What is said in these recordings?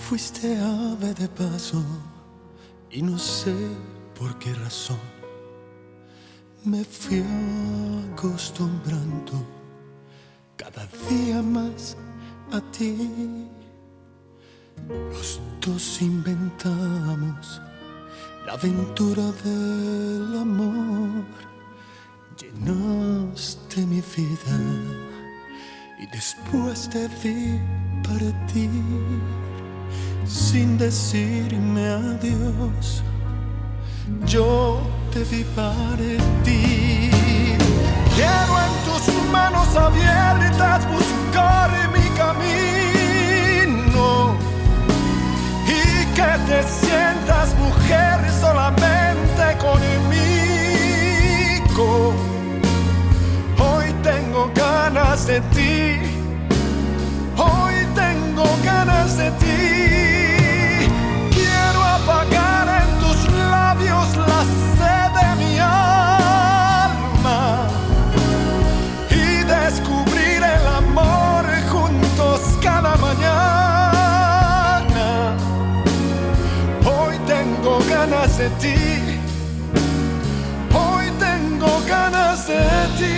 Fuiste ave de paso y no sé por qué razón me fui acostumbrando cada día más a ti. Los dos inventamos la aventura del amor. Llenaste mi vida y después te vi partir sin decirme adiós. Yo te vi partir. Quiero en tus manos abiertas buscar mi camino y que te sientas mujer solamente conmigo. Hoy tengo ganas de ti. Hoy tengo ganas de ti. Quiero apagar en tus labios la sed de mi alma y descubrir el amor juntos cada mañana. Hoy tengo ganas de ti. Hoy tengo ganas de ti.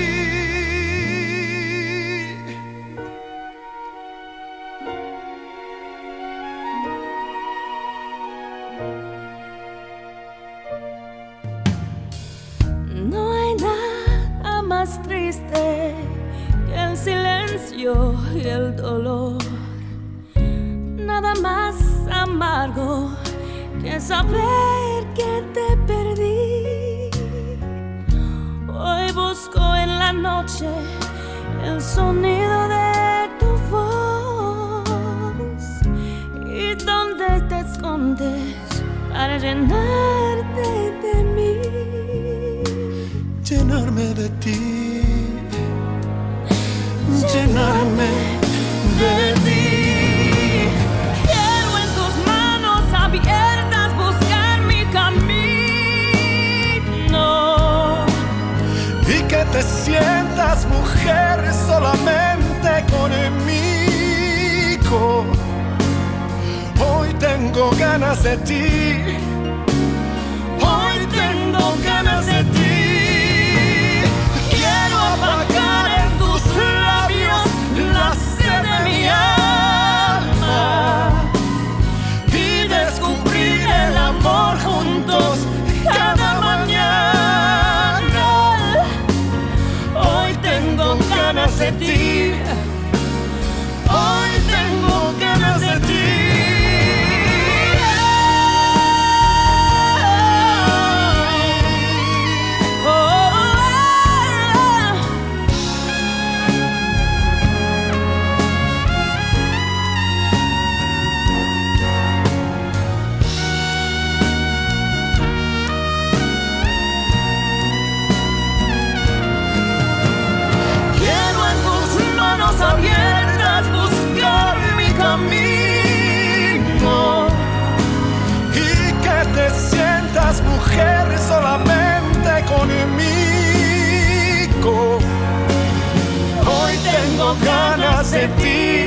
No hay nada más triste que el silencio y el dolor. Nada más amargo que saber que te perdí. Hoy busco en la noche el sonido de tu voz y donde te escondes para llenarte de mí. Llenarme de ti, llenarme de ti. Quiero en tus manos abiertas buscar mi camino Y que te sientas mujer solamente conmigo. Hoy tengo ganas de ti. Hoy tengo ganas de ti. Quiero apagar en tus labios la sed de mi alma y descubrir el amor juntos cada mañana. Hoy tengo ganas de ti. Hoy tengo ganas de ti. Abiertas buscar mi camino y que te sientas mujer solamente conmigo. Hoy tengo ganas de ti.